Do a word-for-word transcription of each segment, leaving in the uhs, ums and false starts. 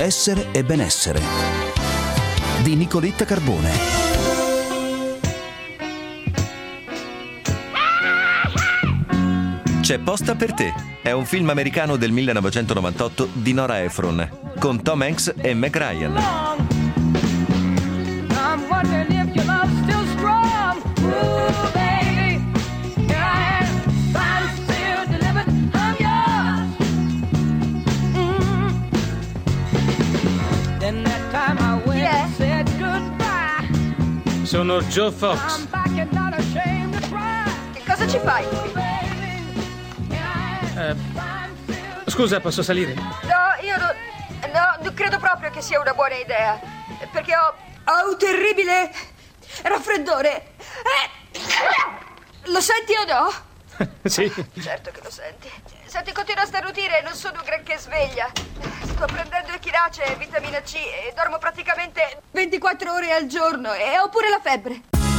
Essere e benessere di Nicoletta Carbone. C'è posta per te. È un film americano del millenovecentonovantotto di Nora Ephron con Tom Hanks e Meg Ryan. Sono Joe Fox. Che cosa ci fai qui? Eh, scusa, posso salire? No, io no, no, credo proprio che sia una buona idea. Perché ho, ho un terribile raffreddore. Eh, lo senti o no? Sì. Certo che lo senti. Senti, continuo a starnutire e non sono granché sveglia. Sto prendendo echinace e vitamina C e dormo praticamente ventiquattro ore al giorno e ho pure la febbre.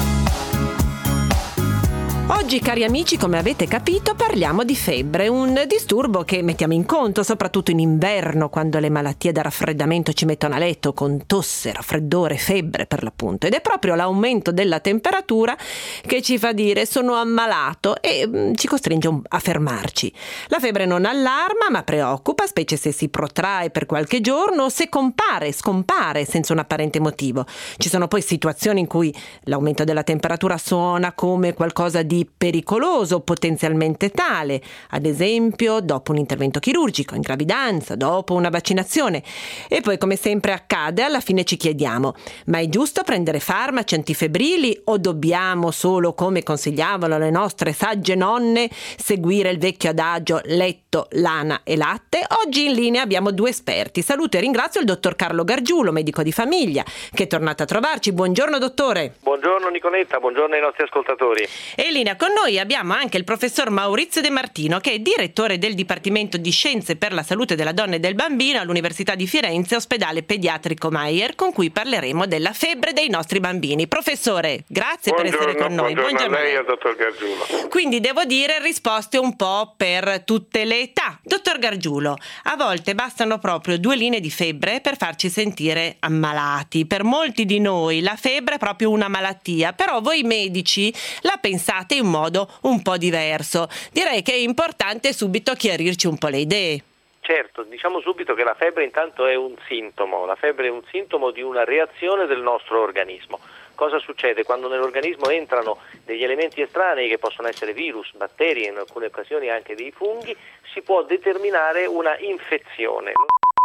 Oggi, cari amici, come avete capito, parliamo di febbre, un disturbo che mettiamo in conto soprattutto in inverno, quando le malattie da raffreddamento ci mettono a letto con tosse, raffreddore, febbre per l'appunto. Ed è proprio l'aumento della temperatura che ci fa dire sono ammalato e mh, ci costringe a fermarci. La febbre non allarma ma preoccupa, specie se si protrae per qualche giorno o se compare, scompare senza un apparente motivo. Ci sono poi situazioni in cui l'aumento della temperatura suona come qualcosa di pericoloso, potenzialmente tale, ad esempio dopo un intervento chirurgico, in gravidanza, dopo una vaccinazione. E poi, come sempre accade, alla fine ci chiediamo: ma è giusto prendere farmaci antifebbrili o dobbiamo solo, come consigliavano le nostre sagge nonne, seguire il vecchio adagio letto, lana e latte? Oggi in linea abbiamo due esperti. Saluto e ringrazio il dottor Carlo Gargiulo, medico di famiglia, che è tornato a trovarci. Buongiorno dottore. Buongiorno Nicoletta, buongiorno ai nostri ascoltatori. E in linea con noi abbiamo anche il professor Maurizio De Martino, che è direttore del Dipartimento di Scienze per la Salute della Donna e del Bambino all'Università di Firenze, ospedale pediatrico Mayer, con cui parleremo della febbre dei nostri bambini. Professore, grazie buongiorno, per essere con noi. Buongiorno, buongiorno a lei e al dottor Gargiulo. Quindi devo dire risposte un po' per tutte le età. Dottor Gargiulo, a volte bastano proprio due linee di febbre per farci sentire ammalati. Per molti di noi la febbre è proprio una malattia, però voi medici la pensate in un modo un po' diverso. Direi che è importante subito chiarirci un po' le idee. Certo, diciamo subito che la febbre intanto è un sintomo, la febbre è un sintomo di una reazione del nostro organismo. Cosa succede? Quando nell'organismo entrano degli elementi estranei che possono essere virus, batteri e in alcune occasioni anche dei funghi, si può determinare una infezione.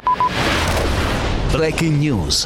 Breaking News.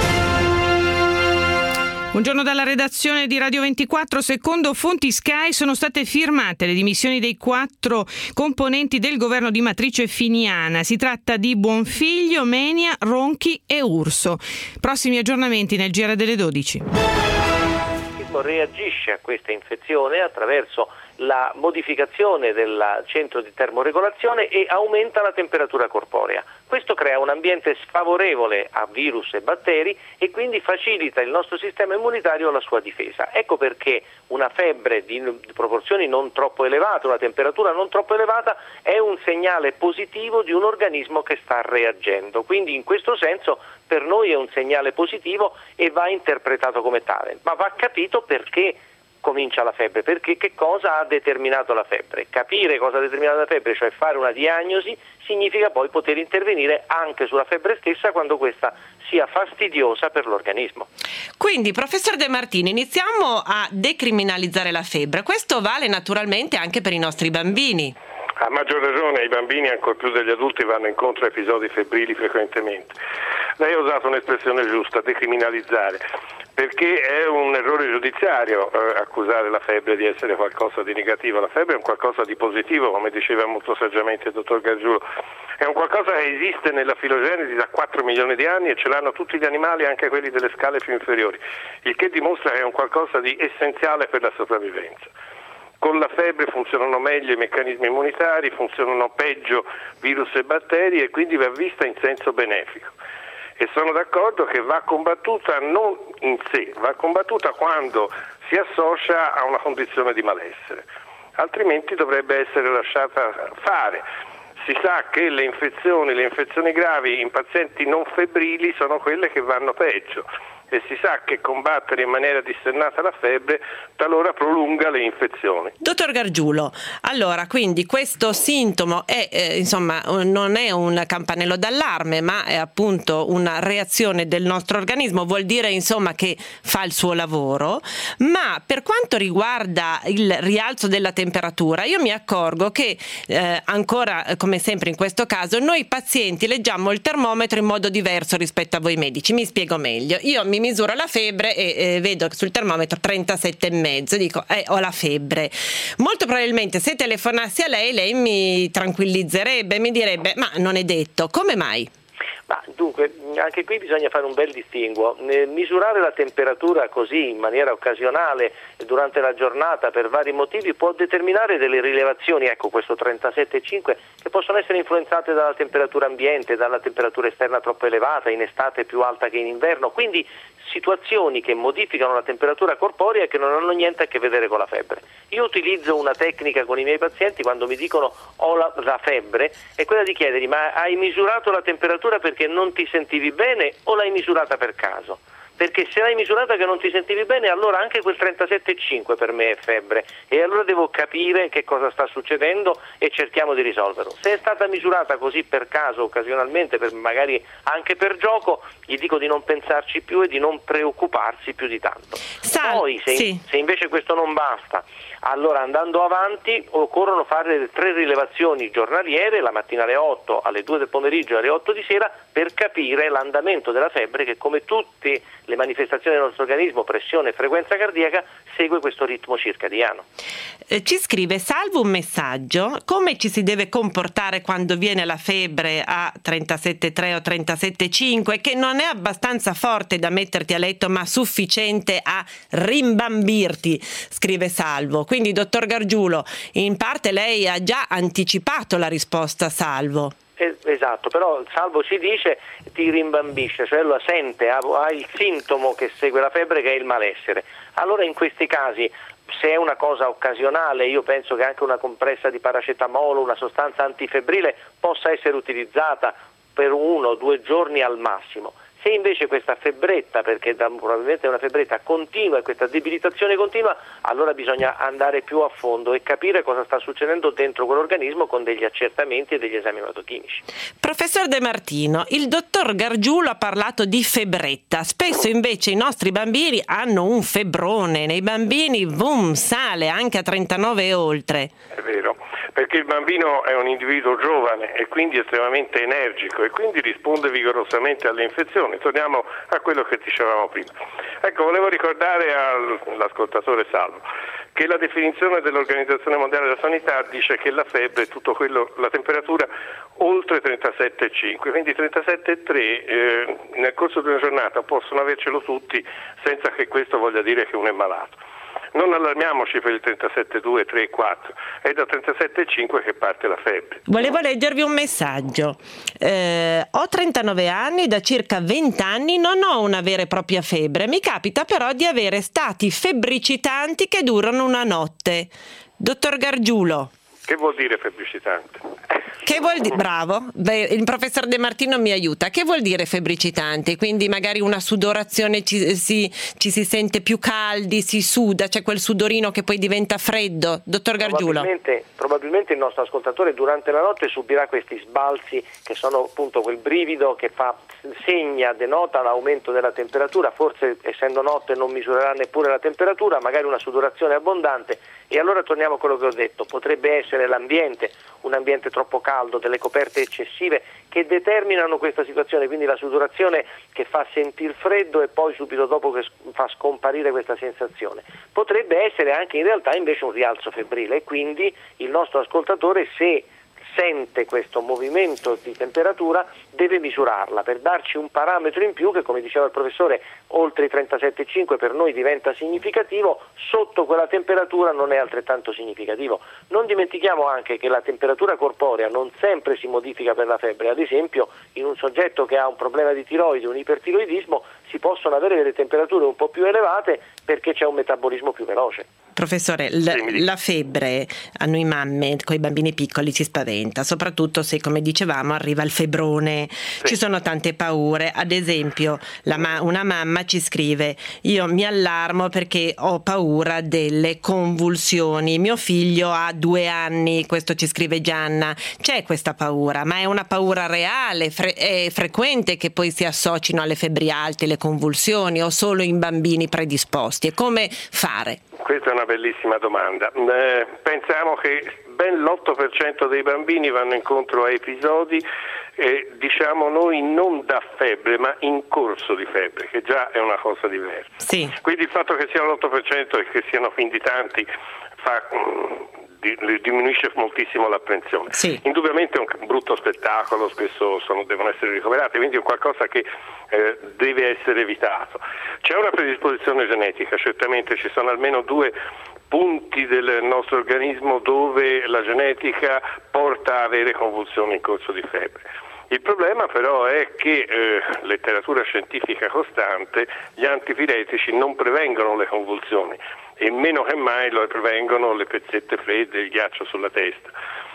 Buongiorno dalla redazione di Radio ventiquattro. Secondo fonti Sky sono state firmate le dimissioni dei quattro componenti del governo di matrice finiana. Si tratta di Buonfiglio, Menia, Ronchi e Urso. Prossimi aggiornamenti nel G R delle dodici. l'organismo reagisce a questa infezione attraverso la modificazione del centro di termoregolazione e aumenta la temperatura corporea. Questo crea un ambiente sfavorevole a virus e batteri e quindi facilita il nostro sistema immunitario alla sua difesa. Ecco perché una febbre di proporzioni non troppo elevate, una temperatura non troppo elevata è un segnale positivo di un organismo che sta reagendo. Quindi in questo senso per noi è un segnale positivo e va interpretato come tale, ma va capito perché comincia la febbre, perché che cosa ha determinato la febbre. Capire cosa ha determinato la febbre, cioè fare una diagnosi, significa poi poter intervenire anche sulla febbre stessa quando questa sia fastidiosa per l'organismo. Quindi, professor De Martini, iniziamo a decriminalizzare la febbre. Questo vale naturalmente anche per i nostri bambini. A maggior ragione i bambini, ancor più degli adulti, vanno incontro a episodi febbrili frequentemente. Lei ha usato un'espressione giusta, decriminalizzare, perché è un errore giudiziario eh, accusare la febbre di essere qualcosa di negativo. La febbre è un qualcosa di positivo, come diceva molto saggiamente il dottor Gargiulo. È un qualcosa che esiste nella filogenesi da quattro milioni di anni e ce l'hanno tutti gli animali, anche quelli delle scale più inferiori, il che dimostra che è un qualcosa di essenziale per la sopravvivenza. Con la febbre funzionano meglio i meccanismi immunitari, funzionano peggio virus e batteri e quindi va vista in senso benefico. E sono d'accordo che va combattuta non in sé, va combattuta quando si associa a una condizione di malessere, altrimenti dovrebbe essere lasciata fare. Si sa che le infezioni, le infezioni gravi in pazienti non febbrili sono quelle che vanno peggio. E si sa che combattere in maniera dissennata la febbre talora prolunga le infezioni. Dottor Gargiulo, allora quindi questo sintomo è eh, insomma non è un campanello d'allarme, ma è appunto una reazione del nostro organismo, vuol dire insomma che fa il suo lavoro. Ma per quanto riguarda il rialzo della temperatura, io mi accorgo che eh, ancora come sempre in questo caso noi pazienti leggiamo il termometro in modo diverso rispetto a voi medici. Mi spiego meglio. Io mi misuro la febbre e eh, vedo sul termometro trentasette e mezzo, dico eh, ho la febbre. Molto probabilmente se telefonassi a lei, lei mi tranquillizzerebbe, mi direbbe ma non è detto. Come mai? Ma dunque, anche qui bisogna fare un bel distinguo. Misurare la temperatura così in maniera occasionale durante la giornata per vari motivi può determinare delle rilevazioni, ecco questo trentasette virgola cinque, che possono essere influenzate dalla temperatura ambiente, dalla temperatura esterna troppo elevata, in estate più alta che in inverno, quindi situazioni che modificano la temperatura corporea e che non hanno niente a che vedere con la febbre. Io utilizzo una tecnica con i miei pazienti quando mi dicono ho la, la febbre, è quella di chiedergli ma hai misurato la temperatura perché non ti sentivi bene o l'hai misurata per caso? Perché se l'hai misurata che non ti sentivi bene, allora anche quel trentasette virgola cinque per me è febbre e allora devo capire che cosa sta succedendo e cerchiamo di risolverlo. Se è stata misurata così per caso, occasionalmente, per, magari anche per gioco, gli dico di non pensarci più e di non preoccuparsi più di tanto. Sal- Poi se, sì. se invece questo non basta, allora andando avanti occorrono fare tre rilevazioni giornaliere, la mattina alle otto, alle due del pomeriggio e alle otto di sera, per capire l'andamento della febbre che, come tutte le manifestazioni del nostro organismo, pressione e frequenza cardiaca, segue questo ritmo circadiano. Eh, ci scrive salvo un messaggio: come ci si deve comportare quando viene la febbre a trentasette virgola tre o trentasette virgola cinque, che non è abbastanza forte da metterti a letto ma sufficiente a rimbambirti, scrive Salvo. Quindi dottor Gargiulo, in parte lei ha già anticipato la risposta, Salvo. Esatto, però Salvo ci dice ti rimbambisce, cioè la sente, ha, ha il sintomo che segue la febbre, che è il malessere. Allora in questi casi, se è una cosa occasionale, io penso che anche una compressa di paracetamolo, una sostanza antifebbrile, possa essere utilizzata per uno o due giorni al massimo. Se invece questa febbretta, perché da, probabilmente è una febbretta continua e questa debilitazione continua, allora bisogna andare più a fondo e capire cosa sta succedendo dentro quell'organismo con degli accertamenti e degli esami ematochimici. Professor De Martino, il dottor Gargiulo ha parlato di febbretta. Spesso invece i nostri bambini hanno un febbrone. Nei bambini, boom, sale anche a trentanove e oltre. È vero, perché il bambino è un individuo giovane e quindi estremamente energico e quindi risponde vigorosamente alle infezioni. Torniamo a quello che dicevamo prima. Ecco, volevo ricordare all'ascoltatore Salvo che la definizione dell'Organizzazione Mondiale della Sanità dice che la febbre è tutto quello, la temperatura oltre trentasette virgola cinque, quindi trentasette virgola tre eh, nel corso di una giornata possono avercelo tutti senza che questo voglia dire che uno è malato. Non allarmiamoci per il trentasette virgola due, tre e quattro, è da trentasette virgola cinque che parte la febbre. Volevo leggervi un messaggio. Eh, ho trentanove anni, da circa venti anni non ho una vera e propria febbre, mi capita però di avere stati febbricitanti che durano una notte. Dottor Gargiulo. Che vuol dire febbricitante? Che vuol dire? Bravo, beh, il professor De Martino mi aiuta. Che vuol dire febbricitante? Quindi magari una sudorazione, ci si, ci si sente più caldi, si suda, c'è quel sudorino che poi diventa freddo. Dottor Gargiulo. Probabilmente, probabilmente il nostro ascoltatore durante la notte subirà questi sbalzi che sono appunto quel brivido che fa, segna, denota l'aumento della temperatura, forse essendo notte non misurerà neppure la temperatura, magari una sudorazione abbondante. E allora torniamo a quello che ho detto, potrebbe essere l'ambiente, un ambiente troppo caldo, delle coperte eccessive che determinano questa situazione, quindi la sudorazione che fa sentir freddo e poi subito dopo che fa scomparire questa sensazione. Potrebbe essere anche in realtà invece un rialzo febbrile e quindi il nostro ascoltatore, se sente questo movimento di temperatura, deve misurarla per darci un parametro in più che, come diceva il professore, oltre i trentasette virgola cinque per noi diventa significativo, sotto quella temperatura non è altrettanto significativo. Non dimentichiamo anche che la temperatura corporea non sempre si modifica per la febbre, ad esempio in un soggetto che ha un problema di tiroide, un ipertiroidismo, si possono avere delle temperature un po' più elevate perché c'è un metabolismo più veloce. Professore, l- la febbre a noi mamme con i bambini piccoli ci spaventa, soprattutto se, come dicevamo, arriva il febbrone, sì. Ci sono tante paure. Ad esempio, la ma- una mamma ci scrive: io mi allarmo perché ho paura delle convulsioni, mio figlio ha due anni, questo ci scrive Gianna. C'è questa paura, ma è una paura reale, fre- è frequente che poi si associno alle febbri alte, le convulsioni, o solo in bambini predisposti? E come fare? Questa è una bellissima domanda. Eh, pensiamo che ben l'otto per cento dei bambini vanno incontro a episodi, eh, diciamo noi, non da febbre, ma in corso di febbre, che già è una cosa diversa. Sì. Quindi il fatto che sia l'otto per cento e che siano quindi tanti fa... diminuisce moltissimo l'apprensione. Sì. Indubbiamente è un brutto spettacolo, spesso sono, devono essere ricoverati, quindi è qualcosa che eh, deve essere evitato. C'è una predisposizione genetica, certamente ci sono almeno due punti del nostro organismo dove la genetica porta a avere convulsioni in corso di febbre. Il problema però è che eh, letteratura scientifica costante, gli antipiretici non prevengono le convulsioni e meno che mai lo prevengono le pezzette fredde, il ghiaccio sulla testa.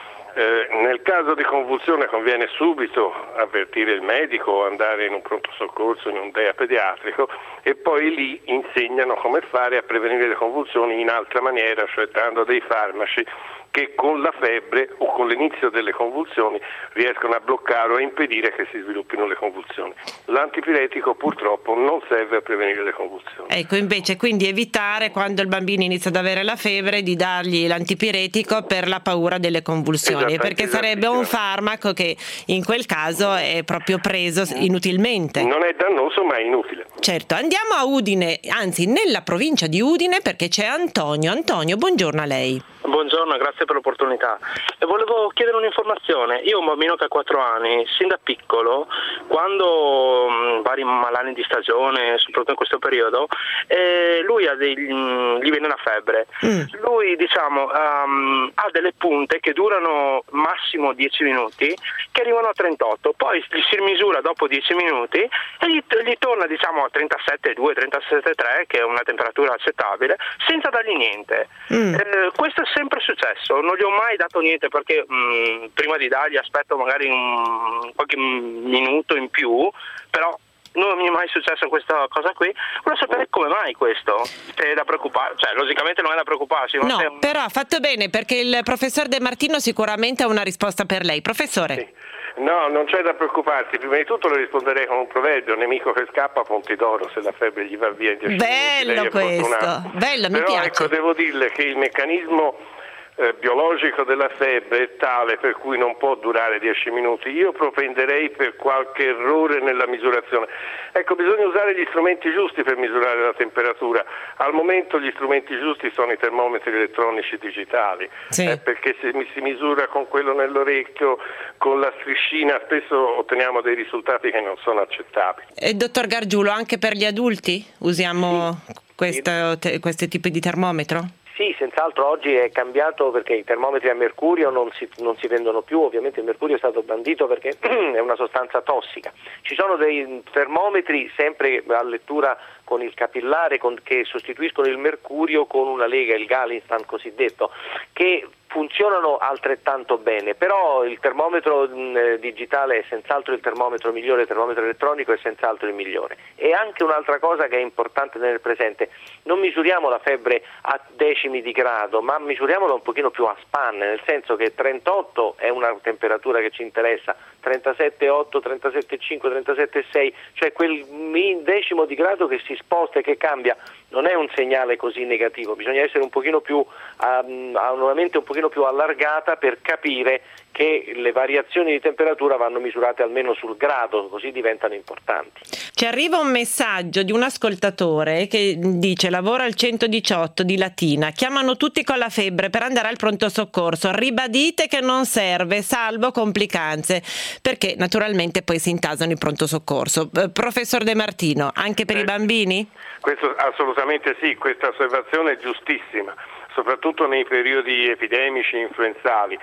Eh, nel caso di convulsione conviene subito avvertire il medico o andare in un pronto soccorso, in un D E A pediatrico, e poi lì insegnano come fare a prevenire le convulsioni in altra maniera, cioè dando dei farmaci che con la febbre o con l'inizio delle convulsioni riescono a bloccare o a impedire che si sviluppino le convulsioni. L'antipiretico purtroppo non serve a prevenire le convulsioni. Ecco, invece quindi evitare, quando il bambino inizia ad avere la febbre, di dargli l'antipiretico per la paura delle convulsioni, perché sarebbe un farmaco che in quel caso è proprio preso inutilmente. Non è dannoso, ma è inutile. Certo, andiamo a Udine, anzi nella provincia di Udine, perché c'è Antonio. Antonio, buongiorno a lei. Buongiorno, grazie per l'opportunità. E volevo chiedere un'informazione. Io ho un bambino che ha quattro anni, sin da piccolo, quando mh, vari malanni di stagione, soprattutto in questo periodo, eh, lui ha dei, mh, gli viene la febbre. Mm. Lui, diciamo, um, ha delle punte che durano massimo dieci minuti, che arrivano a trentotto, poi si misura dopo dieci minuti e gli, gli torna, diciamo, a trentasette virgola due, trentasette virgola tre, che è una temperatura accettabile, senza dargli niente. Mm. Eh, questo è sempre successo, non gli ho mai dato niente perché mh, prima di dargli aspetto magari un, qualche minuto in più, però non mi è mai successo questa cosa qui. Volevo sapere come mai questo, se è da preoccupare, cioè logicamente non è da preoccuparsi. No, un... però ha fatto bene, perché il professor De Martino sicuramente ha una risposta per lei. Professore. Sì. No, non c'è da preoccuparsi. Prima di tutto le risponderei con un proverbio: nemico che scappa, ponti d'oro. Se la febbre gli va via in dieci Bello minuti, questo, bello, mi Però, piace. Ecco, devo dirle che il meccanismo eh, biologico della febbre è tale per cui non può durare dieci minuti. Io propenderei per qualche errore nella misurazione. Ecco, bisogna usare gli strumenti giusti per misurare la temperatura. Al momento gli strumenti giusti sono i termometri elettronici digitali, sì. eh, perché se mi si misura con quello nell'orecchio, con la striscina, spesso otteniamo dei risultati che non sono accettabili. E dottor Gargiulo, anche per gli adulti usiamo sì. questo, te, questi tipi di termometro? Sì, senz'altro oggi è cambiato perché i termometri a mercurio non si, non si vendono più, ovviamente il mercurio è stato bandito perché è una sostanza tossica. Ci sono dei termometri sempre a lettura con il capillare con, che sostituiscono il mercurio con una lega, il Galinstan cosiddetto, che funzionano altrettanto bene, però il termometro mh, digitale è senz'altro il termometro migliore, il termometro elettronico è senz'altro il migliore. E anche un'altra cosa che è importante tenere presente: non misuriamo la febbre a decimi di grado, ma misuriamola un pochino più a spanne, nel senso che trentotto è una temperatura che ci interessa, trentasette virgola otto, trentasette virgola cinque, trentasette virgola sei, cioè quel decimo di grado che si sposta e che cambia non è un segnale così negativo. Bisogna essere un pochino più um, ha una mente un pochino più allargata per capire che le variazioni di temperatura vanno misurate almeno sul grado, così diventano importanti. Ci arriva un messaggio di un ascoltatore che dice: lavoro al centodiciotto di Latina, chiamano tutti con la febbre per andare al pronto soccorso, ribadite che non serve salvo complicanze, perché naturalmente poi si intasano il pronto soccorso. Eh, professor De Martino, anche per eh, i bambini? Questo assolutamente sì, questa osservazione è giustissima, soprattutto nei periodi epidemici influenzali.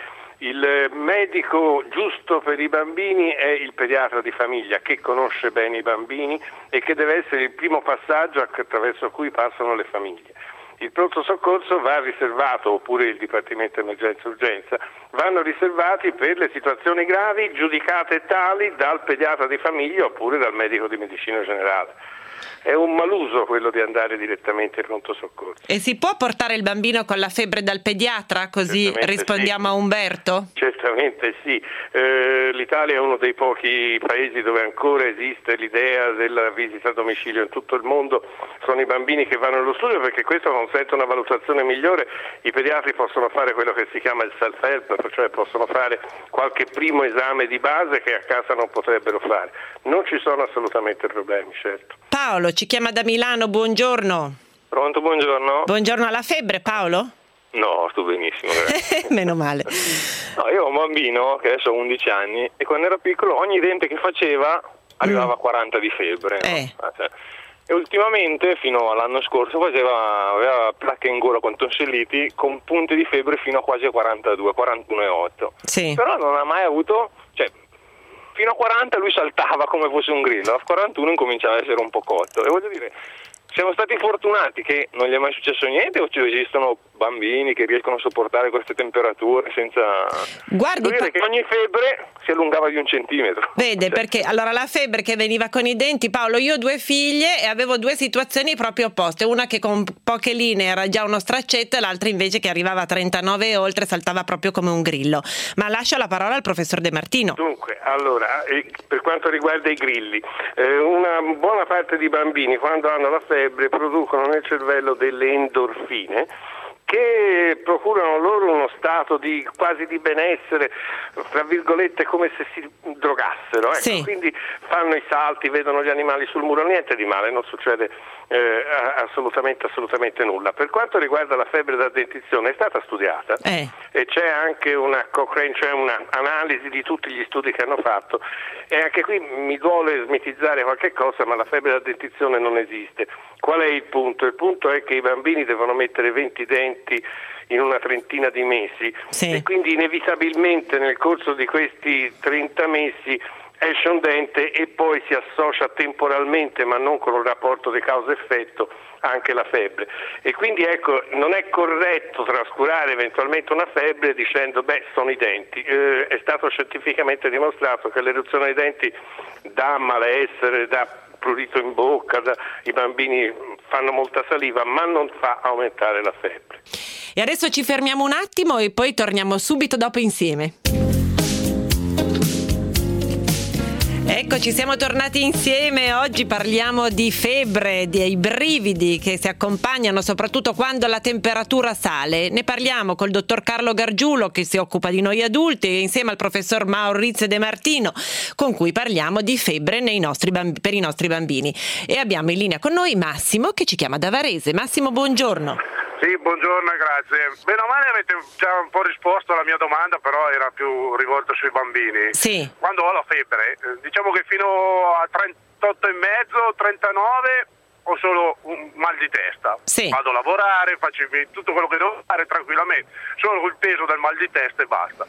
Il medico giusto per i bambini è il pediatra di famiglia, che conosce bene i bambini e che deve essere il primo passaggio attraverso cui passano le famiglie. il pronto soccorso va riservato, oppure il Dipartimento Emergenza Urgenza, vanno riservati per le situazioni gravi giudicate tali dal pediatra di famiglia oppure dal medico di medicina generale. È un maluso quello di andare direttamente in pronto soccorso. E si può portare il bambino con la febbre dal pediatra, così Certamente rispondiamo sì. a Umberto? Certamente sì. Eh, L'Italia è uno dei pochi paesi dove ancora esiste l'idea della visita a domicilio. In tutto il mondo sono i bambini che vanno allo studio, perché questo consente una valutazione migliore. I pediatri possono fare quello che si chiama il self-help, cioè possono fare qualche primo esame di base che a casa non potrebbero fare. Non ci sono assolutamente problemi, certo. Paolo ci chiama da Milano, buongiorno. Pronto, buongiorno. Buongiorno, alla febbre, Paolo? No, sto benissimo, grazie. Meno male. No, io ho un bambino che adesso ha undici anni e quando era piccolo ogni dente che faceva arrivava a quaranta di febbre. Eh. No? E ultimamente, fino all'anno scorso, faceva, aveva placche in gola con tonsilliti con punte di febbre fino a quasi a quarantadue, quarantuno virgola otto. Sì. Però non ha mai avuto, cioè, fino a quaranta lui saltava come fosse un grillo, a quarantuno incominciava a essere un po' cotto. E voglio dire, siamo stati fortunati che non gli è mai successo niente, o ci esistono bambini che riescono a sopportare queste temperature senza... Guardi, Devo dire pa- che ogni febbre si allungava di un centimetro. Vede, Cioè, perché allora la febbre che veniva con i denti, Paolo, io ho due figlie e avevo due situazioni proprio opposte, una che con poche linee era già uno straccetto e l'altra invece che arrivava a trentanove e oltre, saltava proprio come un grillo. Ma lascio la parola al professor De Martino. Dunque, allora, eh, per quanto riguarda i grilli, eh, una buona parte di bambini quando hanno la febbre producono nel cervello delle endorfine che procurano loro uno stato di quasi di benessere, tra virgolette, come se si drogassero, ecco. Sì. Quindi fanno i salti, vedono gli animali sul muro, niente di male, non succede eh, assolutamente assolutamente nulla. Per quanto riguarda la febbre da dentizione, è stata studiata Eh. e c'è anche una Cochrane, cioè una analisi di tutti gli studi che hanno fatto, e anche qui mi duole smitizzare qualche cosa, ma la febbre da dentizione non esiste. Qual è il punto? Il punto è che i bambini devono mettere venti denti in una trentina di mesi, sì. E quindi inevitabilmente nel corso di questi trenta mesi esce un dente e poi si associa temporalmente, ma non con un rapporto di causa-effetto, anche la febbre. E quindi ecco, non è corretto trascurare eventualmente una febbre dicendo beh, sono i denti. Eh, è stato scientificamente dimostrato che l'eruzione dei denti dà malessere, dà prurito in bocca, da, i bambini fanno molta saliva, ma non fa aumentare la febbre. E adesso ci fermiamo un attimo e poi torniamo subito dopo insieme. Eccoci, siamo tornati insieme. Oggi parliamo di febbre, dei brividi che si accompagnano soprattutto quando la temperatura sale. Ne parliamo col dottor Carlo Gargiulo, che si occupa di noi adulti, e insieme al professor Maurizio De Martino, con cui parliamo di febbre nei nostri bamb- per i nostri bambini. E abbiamo in linea con noi Massimo, che ci chiama da Varese. Massimo, buongiorno. Sì, buongiorno e grazie. Bene o male avete già un po' risposto alla mia domanda, però era più rivolto sui bambini. Sì. Quando ho la febbre, eh, diciamo che fino a trentotto e mezzo, trentanove ho solo un mal di testa. Sì. Vado a lavorare, faccio tutto quello che devo fare tranquillamente, solo il peso del mal di testa e basta.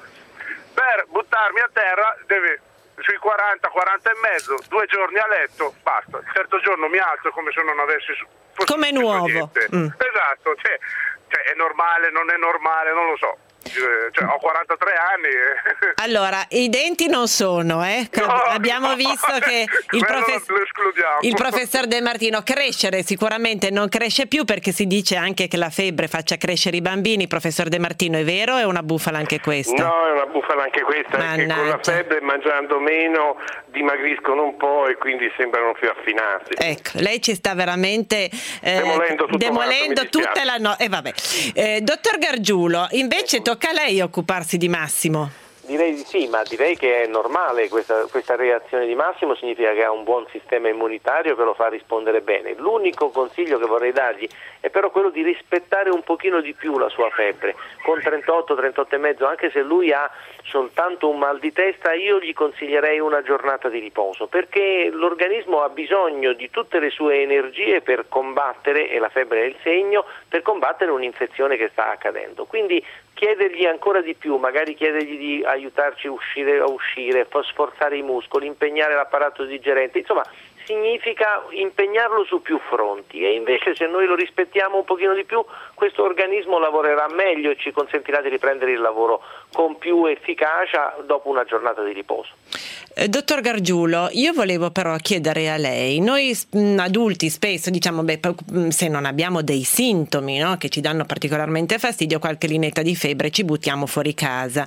Per buttarmi a terra deve sui quaranta, quaranta e mezzo, due giorni a letto, basta. Il terzo giorno mi alzo come se non avessi come nuovo. Mm. Esatto, cioè, cioè è normale, non è normale, non lo so. Cioè, ho quarantatré anni. Allora, i denti non sono, eh? No, Abbiamo no, visto che il, profes- lo escludiamo. il professor De Martino crescere sicuramente non cresce più, perché si dice anche che la febbre faccia crescere i bambini. Professor De Martino, è vero o è una bufala anche questa? No, è una bufala anche questa, perché con la febbre mangiando meno dimagriscono un po' e quindi sembrano più affinati. Ecco, lei ci sta veramente eh, demolendo, tutto demolendo quanto, tutta la no- eh, vabbè. Eh, dottor Gargiulo, invece tocca a lei occuparsi di Massimo. Direi di sì, ma direi che è normale questa, questa reazione di Massimo, significa che ha un buon sistema immunitario che lo fa rispondere bene. L'unico consiglio che vorrei dargli è però quello di rispettare un pochino di più la sua febbre. Con trentotto, trentotto e mezzo, anche se lui ha soltanto un mal di testa, io gli consiglierei una giornata di riposo, perché l'organismo ha bisogno di tutte le sue energie per combattere, e la febbre è il segno, per combattere un'infezione che sta accadendo. Quindi chiedergli ancora di più, magari chiedergli di aiutarci a uscire, a uscire, sforzare i muscoli, impegnare l'apparato digerente, insomma significa impegnarlo su più fronti, e invece se noi lo rispettiamo un pochino di più, questo organismo lavorerà meglio e ci consentirà di riprendere il lavoro con più efficacia dopo una giornata di riposo. Eh, dottor Gargiulo, io volevo però chiedere a lei, noi mh, adulti spesso diciamo, beh, se non abbiamo dei sintomi, no, che ci danno particolarmente fastidio, qualche linetta di febbre, ci buttiamo fuori casa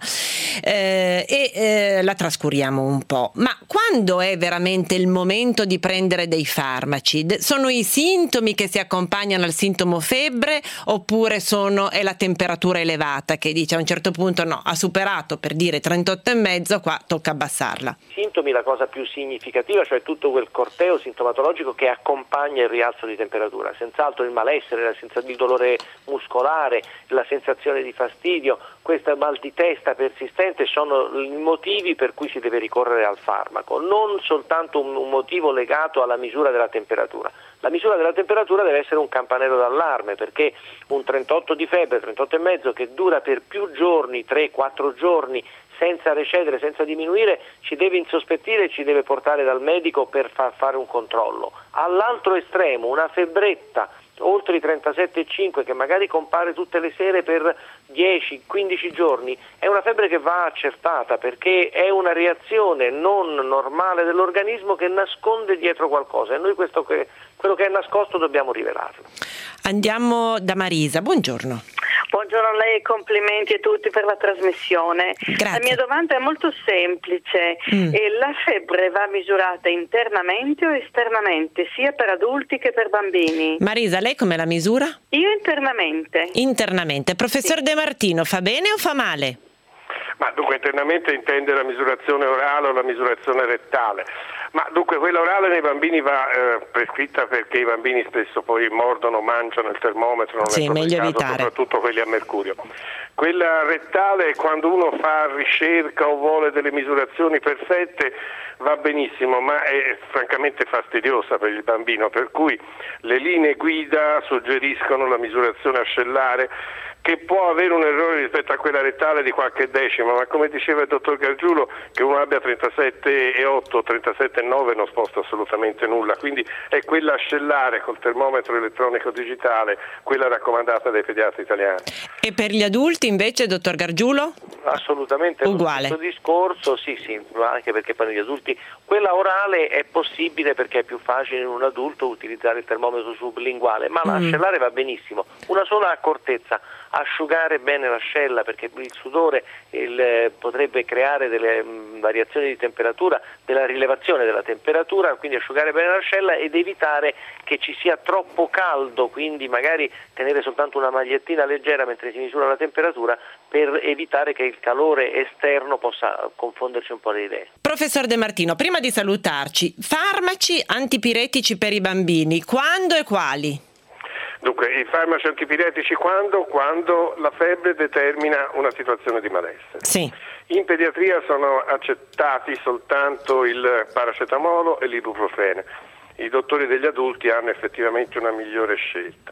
eh, e eh, la trascuriamo un po', ma quando è veramente il momento di prendere dei farmaci? De- sono i sintomi che si accompagnano al sintomo febbre, oppure sono, è la temperatura elevata che dice a un certo punto no, ha superato per dire trentotto e mezzo, qua tocca abbassarla? Sintomi, la cosa più significativa, cioè tutto quel corteo sintomatologico che accompagna il rialzo di temperatura, senz'altro il malessere, la sensazione di dolore muscolare, la sensazione di fastidio, questa mal di testa persistente sono i motivi per cui si deve ricorrere al farmaco, non soltanto un, un motivo legato alla misura della temperatura. La misura della temperatura deve essere un campanello d'allarme, perché un trentotto di febbre, trentotto e mezzo che dura per più giorni, tre quattro giorni, senza recedere, senza diminuire, ci deve insospettire e ci deve portare dal medico per far fare un controllo. All'altro estremo, una febbretta oltre i trentasette virgola cinque che magari compare tutte le sere per dieci quindici giorni, è una febbre che va accertata, perché è una reazione non normale dell'organismo che nasconde dietro qualcosa, e noi questo che, quello che è nascosto dobbiamo rivelarlo. Andiamo da Marisa, buongiorno. Buongiorno a lei, complimenti a tutti per la trasmissione. Grazie. La mia domanda è molto semplice. Mm. E la febbre va misurata internamente o esternamente, sia per adulti che per bambini? Marisa, lei come la misura? Io internamente. Internamente. Professor Sì. De Martino, fa bene o fa male? Ma dunque internamente intende la misurazione orale o la misurazione rettale? Ma dunque quella orale nei bambini va eh, prescritta perché i bambini spesso poi mordono, mangiano il termometro, non sì, è proprio meglio il caso, evitare. soprattutto quelli a mercurio. Quella rettale è quando uno fa ricerca o vuole delle misurazioni perfette, va benissimo, ma è francamente fastidiosa per il bambino, per cui le linee guida suggeriscono la misurazione ascellare, che può avere un errore rispetto a quella rettale di qualche decimo, ma come diceva il dottor Gargiulo, che uno abbia trentasette virgola otto o trentasette virgola nove non sposta assolutamente nulla, quindi è quella ascellare col termometro elettronico digitale, quella raccomandata dai pediatri italiani. E per gli adulti invece, dottor Gargiulo? Assolutamente uguale. Questo discorso, sì, sì, anche perché per gli adulti quella orale è possibile perché è più facile in un adulto utilizzare il termometro sublinguale, ma Mm. l'ascellare va benissimo. Una sola accortezza: asciugare bene l'ascella, perché il sudore il, potrebbe creare delle mh, variazioni di temperatura, della rilevazione della temperatura, quindi asciugare bene l'ascella ed evitare che ci sia troppo caldo, quindi magari tenere soltanto una magliettina leggera mentre si misura la temperatura, per evitare che il calore esterno possa confonderci un po' le idee. Professor De Martino, prima di salutarci, farmaci antipiretici per i bambini, quando e quali? Dunque, i farmaci antipiretici quando? Quando la febbre determina una situazione di malessere. Sì. In pediatria sono accettati soltanto il paracetamolo e l'ibuprofene. I dottori degli adulti hanno effettivamente una migliore scelta.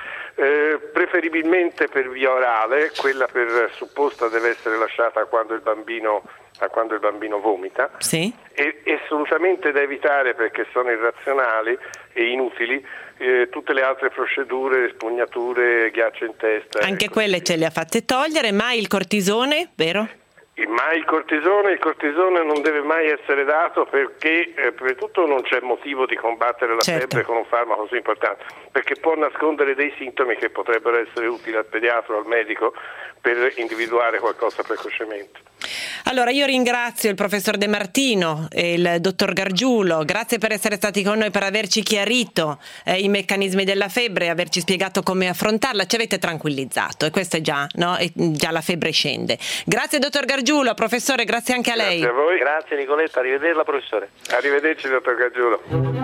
Eh, preferibilmente per via orale, quella per supposta deve essere lasciata quando il bambino, a quando il bambino vomita. Sì. E assolutamente da evitare, perché sono irrazionali e inutili, eh, tutte le altre procedure, spugnature, ghiaccio in testa. Anche quelle ce le ha fatte togliere, ma il cortisone, vero? Ma il cortisone, il cortisone non deve mai essere dato, perché eh, prima di tutto non c'è motivo di combattere la Certo. febbre con un farmaco così importante, perché può nascondere dei sintomi che potrebbero essere utili al pediatra o al medico per individuare qualcosa precocemente. Allora io ringrazio il professor De Martino e il dottor Gargiulo, grazie per essere stati con noi, per averci chiarito eh, i meccanismi della febbre e averci spiegato come affrontarla, ci avete tranquillizzato e questo è già, no? E già la febbre scende. Grazie dottor Gargiulo, professore, grazie anche a lei. Grazie a voi. Grazie Nicoletta, arrivederla professore. Arrivederci dottor Gargiulo.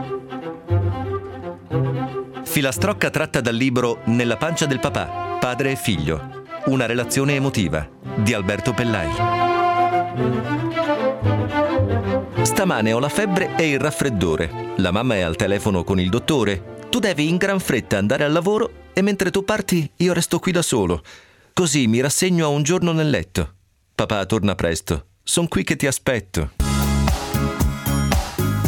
Filastrocca tratta dal libro Nella pancia del papà, padre e figlio. Una relazione emotiva di Alberto Pellai. Stamane ho la febbre e il raffreddore. La mamma è al telefono con il dottore. Tu devi in gran fretta andare al lavoro e mentre tu parti io resto qui da solo. Così mi rassegno a un giorno nel letto. Papà, torna presto. Son qui che ti aspetto.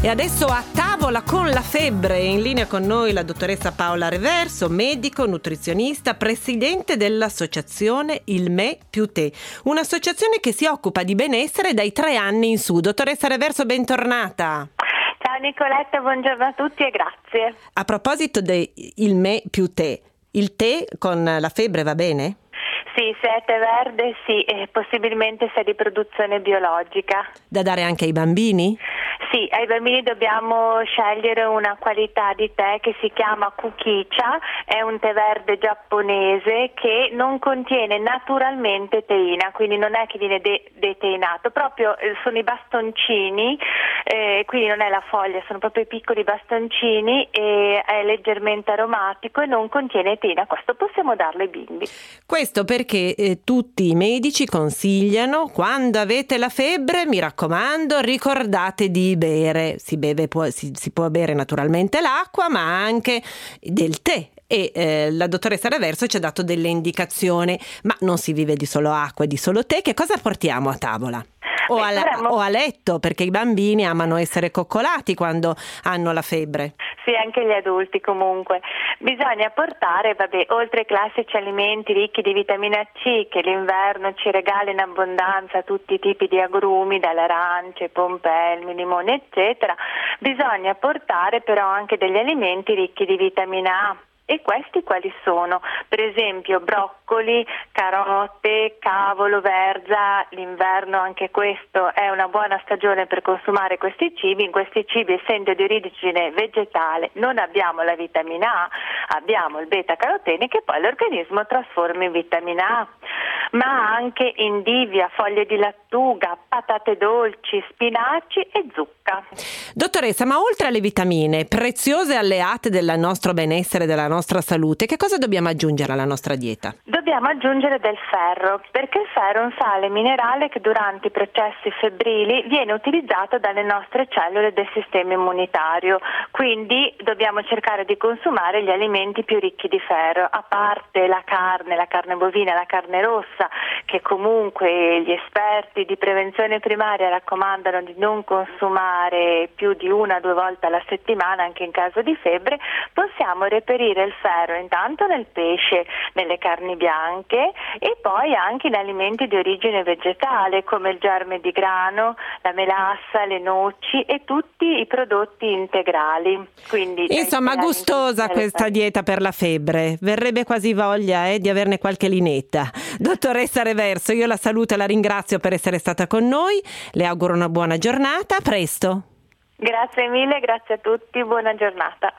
E adesso a tavola con la febbre, in linea con noi la dottoressa Paola Reverso, medico, nutrizionista, presidente dell'associazione Il Me più Te, un'associazione che si occupa di benessere dai tre anni in su. Dottoressa Reverso, bentornata. Ciao Nicoletta, buongiorno a tutti e grazie. A proposito del Me più Te, il tè con la febbre va bene? Sì, se è tè verde sì, e possibilmente se è di produzione biologica. Da dare anche ai bambini? Sì, ai bambini dobbiamo scegliere una qualità di tè che si chiama Kukicha, è un tè verde giapponese che non contiene naturalmente teina, quindi non è che viene de- deteinato, proprio eh, sono i bastoncini, eh, quindi non è la foglia, sono proprio i piccoli bastoncini e è leggermente aromatico e non contiene teina, questo possiamo darlo ai bimbi. Questo perché eh, tutti i medici consigliano, quando avete la febbre, mi raccomando, ricordate di bere, si beve può, si, si può bere naturalmente l'acqua, ma anche del tè. E eh, la dottoressa Reverso ci ha dato delle indicazioni, ma non si vive di solo acqua e di solo tè. Che cosa portiamo a tavola? O a, dovremmo... o a letto, perché i bambini amano essere coccolati quando hanno la febbre. Sì, anche gli adulti comunque. Bisogna portare, vabbè, oltre ai classici alimenti ricchi di vitamina C che l'inverno ci regala in abbondanza, tutti i tipi di agrumi, dalle arance, pompelmi, limoni, eccetera, bisogna portare però anche degli alimenti ricchi di vitamina A. E questi quali sono? Per esempio broccoli, carote, cavolo, verza. L'inverno anche questo è una buona stagione per consumare questi cibi. In questi cibi, essendo di origine vegetale, non abbiamo la vitamina A, abbiamo il beta-carotene che poi l'organismo trasforma in vitamina A. Ma anche indivia, foglie di lattuga, patate dolci, spinaci e zucca. Dottoressa, ma oltre alle vitamine, preziose alleate del nostro benessere, della nostra salute, che cosa dobbiamo aggiungere alla nostra dieta? Dobbiamo aggiungere del ferro, perché il ferro è un sale minerale che durante i processi febbrili viene utilizzato dalle nostre cellule del sistema immunitario, quindi dobbiamo cercare di consumare gli alimenti più ricchi di ferro, a parte la carne, la carne bovina, la carne rossa, che comunque gli esperti di prevenzione primaria raccomandano di non consumare più di una o due volte alla settimana anche in caso di febbre. Possiamo reperire il ferro intanto nel pesce, nelle carni bianche e poi anche in alimenti di origine vegetale come il germe di grano, la melassa, le noci e tutti i prodotti integrali. Quindi, insomma, gustosa questa dieta per la febbre, verrebbe quasi voglia eh, di averne qualche linetta. Dottoressa Reverso, io la saluto e la ringrazio per essere stata con noi, le auguro una buona giornata, a presto. Grazie mille, grazie a tutti, buona giornata.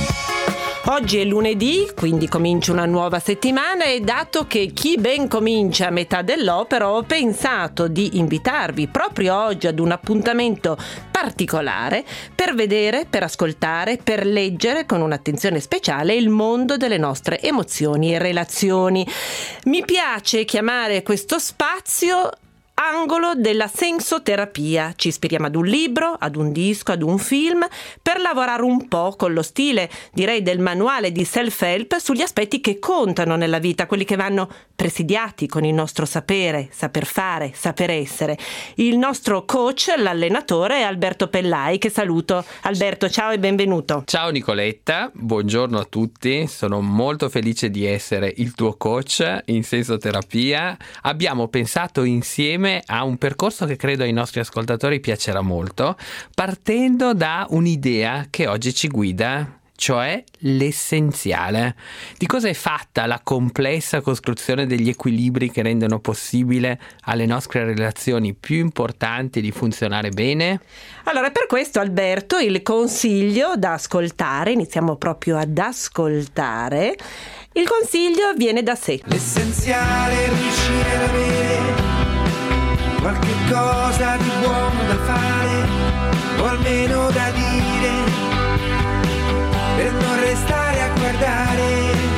Oggi è lunedì, quindi comincia una nuova settimana e dato che chi ben comincia a metà dell'opera, ho pensato di invitarvi proprio oggi ad un appuntamento particolare per vedere, per ascoltare, per leggere con un'attenzione speciale il mondo delle nostre emozioni e relazioni. Mi piace chiamare questo spazio angolo della sensoterapia. Ci ispiriamo ad un libro, ad un disco, ad un film per lavorare un po' con lo stile, direi, del manuale di self-help sugli aspetti che contano nella vita, quelli che vanno presidiati con il nostro sapere, saper fare, saper essere. Il nostro coach, l'allenatore, è Alberto Pellai, che saluto. Alberto, ciao e benvenuto. Ciao Nicoletta, buongiorno a tutti. Sono molto felice di essere il tuo coach in sensoterapia. Abbiamo pensato insieme a un percorso che credo ai nostri ascoltatori piacerà molto, partendo da un'idea che oggi ci guida, cioè l'essenziale. Di cosa è fatta la complessa costruzione degli equilibri che rendono possibile alle nostre relazioni più importanti di funzionare bene? Allora, per questo, Alberto, il consiglio da ascoltare, iniziamo proprio ad ascoltare, il consiglio viene da sé. L'essenziale è riuscire ad avere qualche cosa di buono da fare, o almeno da dire, per non restare a guardare.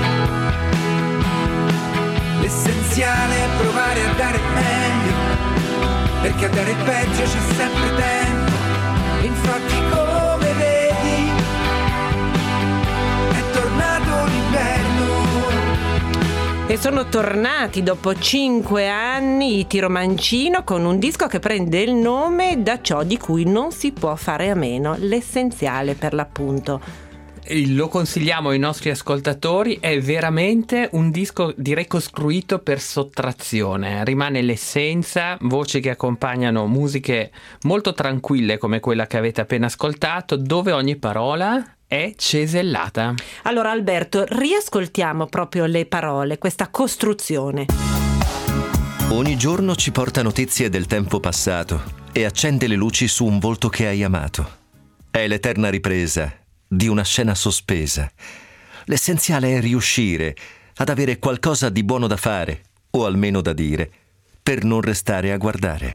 L'essenziale è provare a dare meglio, perché a dare peggio c'è sempre tempo. Infatti, come vedi, è tornato l'inverno. E sono tornati dopo cinque anni i Tiro Mancino con un disco che prende il nome da ciò di cui non si può fare a meno, l'essenziale per l'appunto. Lo consigliamo ai nostri ascoltatori, è veramente un disco direi costruito per sottrazione, rimane l'essenza, voci che accompagnano musiche molto tranquille come quella che avete appena ascoltato, dove ogni parola è cesellata. Allora Alberto, riascoltiamo proprio le parole, questa costruzione. Ogni giorno ci porta notizie del tempo passato e accende le luci su un volto che hai amato. È l'eterna ripresa di una scena sospesa. L'essenziale è riuscire ad avere qualcosa di buono da fare, o almeno da dire, per non restare a guardare.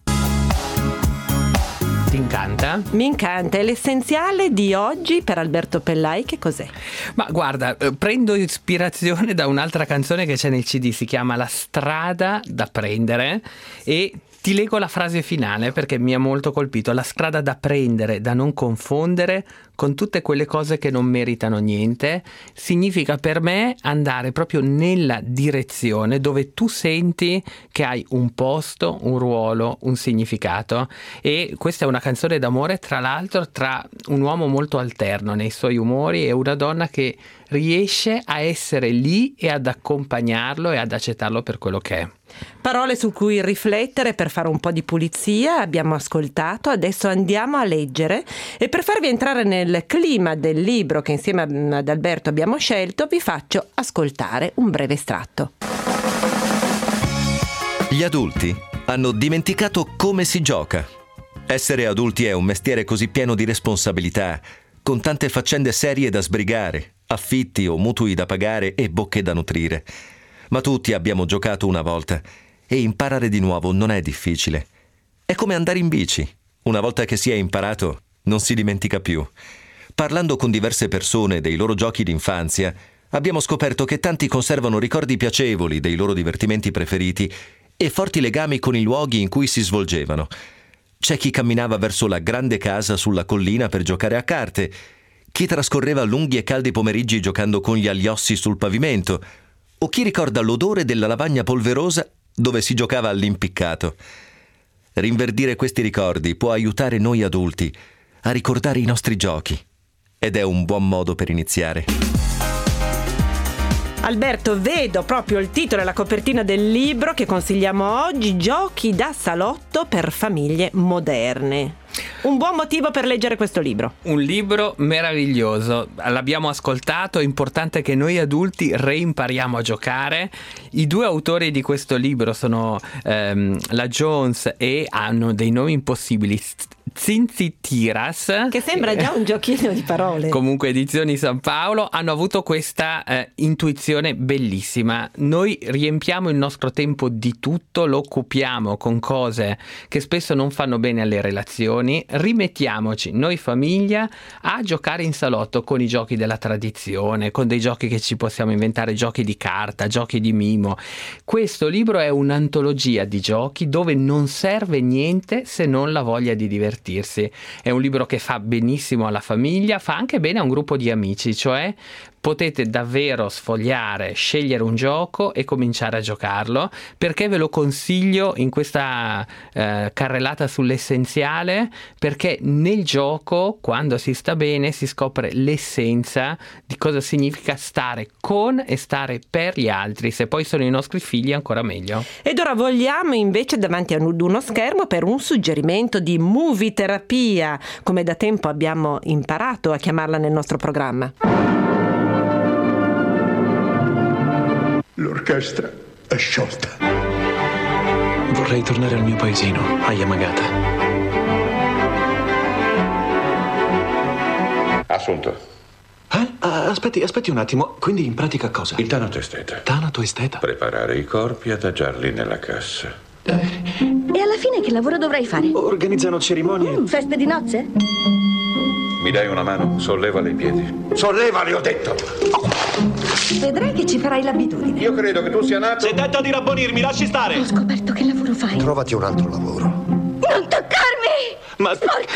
Ti incanta? Mi incanta, è l'essenziale di oggi per Alberto Pellai, che cos'è? Ma guarda, eh, prendo ispirazione da un'altra canzone che c'è nel C D, si chiama La strada da prendere, e ti leggo la frase finale perché mi ha molto colpito. La strada da prendere, da non confondere con tutte quelle cose che non meritano niente, significa per me andare proprio nella direzione dove tu senti che hai un posto, un ruolo, un significato. E questa è una canzone d'amore, tra l'altro, tra un uomo molto alterno nei suoi umori e una donna che riesce a essere lì e ad accompagnarlo e ad accettarlo per quello che è. Parole su cui riflettere per fare un po' di pulizia, abbiamo ascoltato, adesso andiamo a leggere e per farvi entrare nel clima del libro che insieme ad Alberto abbiamo scelto vi faccio ascoltare un breve estratto. Gli adulti hanno dimenticato come si gioca. Essere adulti è un mestiere così pieno di responsabilità, con tante faccende serie da sbrigare, affitti o mutui da pagare e bocche da nutrire. Ma tutti abbiamo giocato una volta e imparare di nuovo non è difficile. È come andare in bici. Una volta che si è imparato, non si dimentica più. Parlando con diverse persone dei loro giochi d'infanzia, abbiamo scoperto che tanti conservano ricordi piacevoli dei loro divertimenti preferiti e forti legami con i luoghi in cui si svolgevano. C'è chi camminava verso la grande casa sulla collina per giocare a carte, chi trascorreva lunghi e caldi pomeriggi giocando con gli agliossi sul pavimento, o chi ricorda l'odore della lavagna polverosa dove si giocava all'impiccato. Rinverdire questi ricordi può aiutare noi adulti a ricordare i nostri giochi ed è un buon modo per iniziare. Alberto, vedo proprio il titolo e la copertina del libro che consigliamo oggi, Giochi da salotto per famiglie moderne. Un buon motivo per leggere questo libro. Un libro meraviglioso, l'abbiamo ascoltato, è importante che noi adulti reimpariamo a giocare. I due autori di questo libro sono ehm, la Jones e hanno dei nomi impossibili, Tzintzit Tiras, che sembra già un giochino di parole. Comunque Edizioni San Paolo hanno avuto questa eh, intuizione bellissima. Noi riempiamo il nostro tempo di tutto, lo occupiamo con cose che spesso non fanno bene alle relazioni. Rimettiamoci noi famiglia a giocare in salotto con i giochi della tradizione, con dei giochi che ci possiamo inventare, giochi di carta, giochi di mimo. Questo libro è un'antologia di giochi dove non serve niente se non la voglia di divertirsi. È un libro che fa benissimo alla famiglia, fa anche bene a un gruppo di amici, cioè potete davvero sfogliare, scegliere un gioco e cominciare a giocarlo. Perché ve lo consiglio in questa eh, carrellata sull'essenziale? Perché nel gioco, quando si sta bene, si scopre l'essenza di cosa significa stare con e stare per gli altri. Se poi sono i nostri figli, ancora meglio. Ed ora vogliamo invece davanti ad uno schermo per un suggerimento di movie terapia, come da tempo abbiamo imparato a chiamarla nel nostro programma. L'orchestra è sciolta. Vorrei tornare al mio paesino, a Yamagata. Assunto. Eh? Ah, aspetti, aspetti un attimo. Quindi in pratica cosa? Il tanato esteta. Tanato esteta? Preparare i corpi e adagiarli nella cassa. E alla fine che lavoro dovrai fare? Organizzano cerimonie. Mm, feste di nozze? Mi dai una mano? Sollevali i piedi. Sollevali, ho detto! Vedrai che ci farai l'abitudine. Io credo che tu sia nato... Se tenta di rabbonirmi, lasci stare! Ho scoperto che lavoro fai. Trovati un altro lavoro. Non toccarmi! Ma... Sporco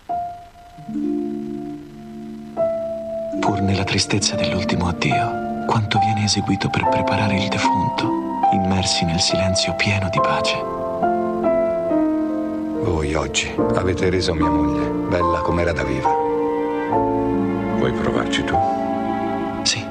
immondo! Pur nella tristezza dell'ultimo addio, quanto viene eseguito per preparare il defunto, immersi nel silenzio pieno di pace. Voi oggi avete reso mia moglie bella com'era da viva. Vuoi provarci tu? Sì.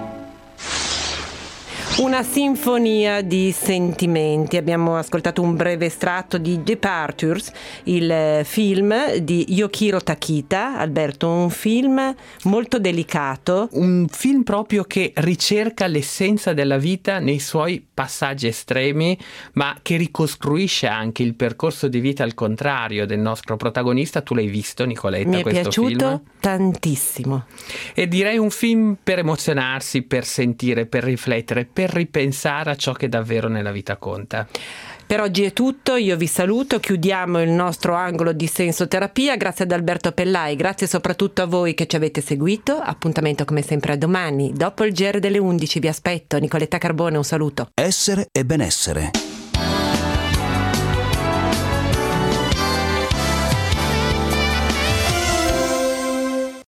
Una sinfonia di sentimenti. Abbiamo ascoltato un breve estratto di Departures, il film di Yukiro Takita. Alberto, un film molto delicato. Un film proprio che ricerca l'essenza della vita nei suoi passaggi estremi, ma che ricostruisce anche il percorso di vita al contrario del nostro protagonista. Tu l'hai visto, Nicoletta, Mi è questo piaciuto film? tantissimo. E direi un film per emozionarsi, per sentire, per riflettere, per ripensare a ciò che davvero nella vita conta. Per oggi è tutto, io vi saluto, chiudiamo il nostro angolo di sensoterapia. Grazie ad Alberto Pellai, grazie soprattutto a voi che ci avete seguito. Appuntamento come sempre a domani, dopo il G R delle undici, vi aspetto. Nicoletta Carbone, un saluto. Essere e benessere.